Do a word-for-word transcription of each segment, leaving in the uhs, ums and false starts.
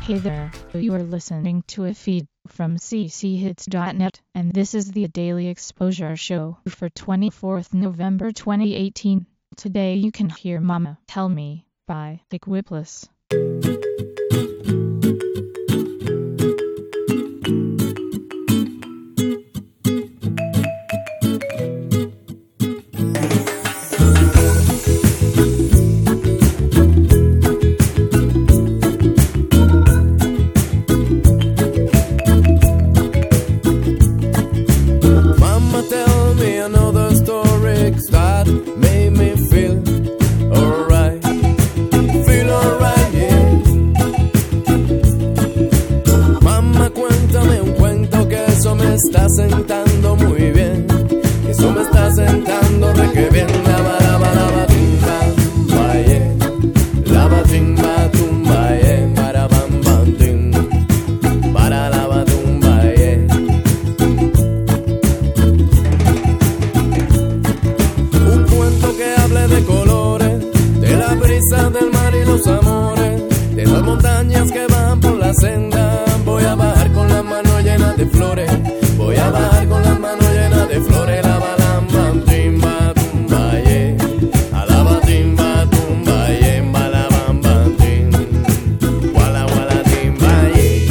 Hey there, you are listening to a feed from c c hits dot net, and this is the Daily Exposure Show for twenty-fourth November twenty eighteen. Today you can hear Mama Tell Me by Equipless. Made me feel alright, feel alright, yeah. Mamá, cuéntame un cuento que eso me está sentando muy bien, que eso me está sentando re que bien. Lava, lava, lava, tumba, tumba, yeah. Lava, tumba, tumba, yeah. Para, bam, bam, tim. Para, lava, tumba, yeah. Que hable de colores, de la brisa del mar y los amores, de las montañas que van por la senda. Voy a bajar con las manos llenas de flores, voy a bajar con las manos llenas de flores. La balamba, timba, tumba, yeah. Alaba, timba, tumba, yeah. Balabamba, tim. Wala, wala, timba, yeah.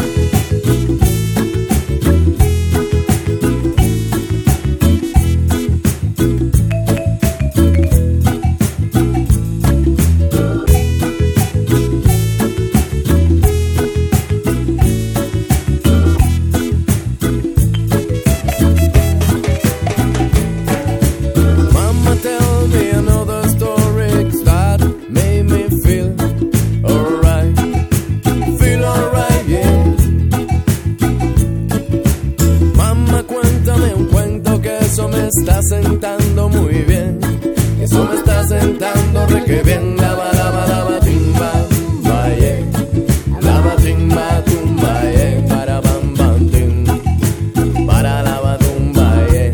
Está sentando muy bien, eso me está sentando re que bien. Lava, lava, lava, timba, tumba, yeah. Lava, timba, tumba, yeah. Para, bam, bam, tim. Para, lava, tumba, yeah.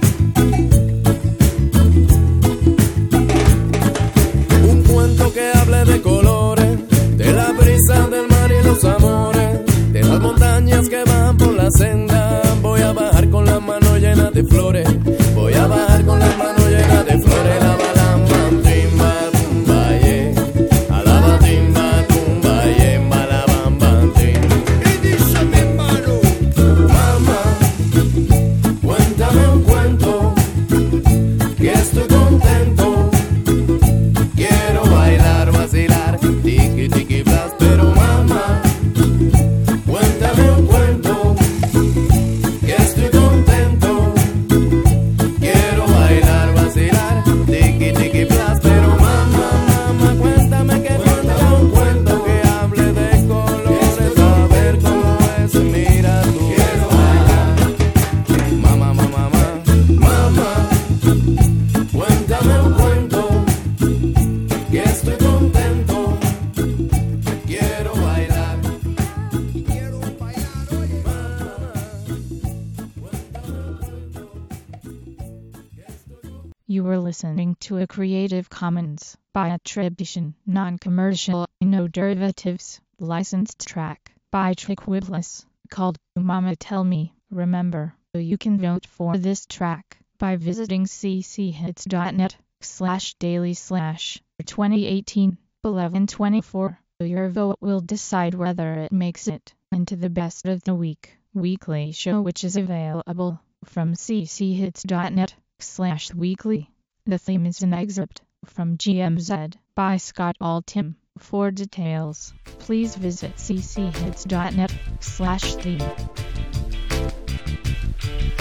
Un cuento que hable de colores, de la brisa del mar y los amores, de las montañas que van por la senda. Voy a bajar con las manos llenas de flores, voy a bajar con las manos llenas de flores. La balamba, timba, tumba, yeah. Alaba, timba, tumba, yeah. Balabamba, tim. Y dice mi hermano: mamá, cuéntame un cuento, que estoy contento. Quiero bailar, vacilar, tiki, tiki, blas. Pero mamá, cuéntame un cuento, que estoy contento. Quiero bailar, vacilar, tiki, tiki, plas. Pero mamá, mamá, cuéntame que cuéntame un cuento que hable de colores, a ver cómo es, mira tú. Quiero bailar, mamá, mamá, mamá, mamá, cuéntame un cuento, que estoy contento. Quiero bailar, quiero bailar, oye, mamá, cuéntame un cuento. You were listening to a Creative Commons by attribution, non-commercial, no derivatives, licensed track by Equipless called Mama Tell Me. Remember, you can vote for this track by visiting c c hits dot net slash daily slash twenty eighteen eleven twenty-four. Your vote will decide whether it makes it into the best of the week weekly show, which is available from c c hits dot net slash weekly. The theme is an excerpt from G M Z by Scott Altham. For details, please visit c c hits dot net slash theme.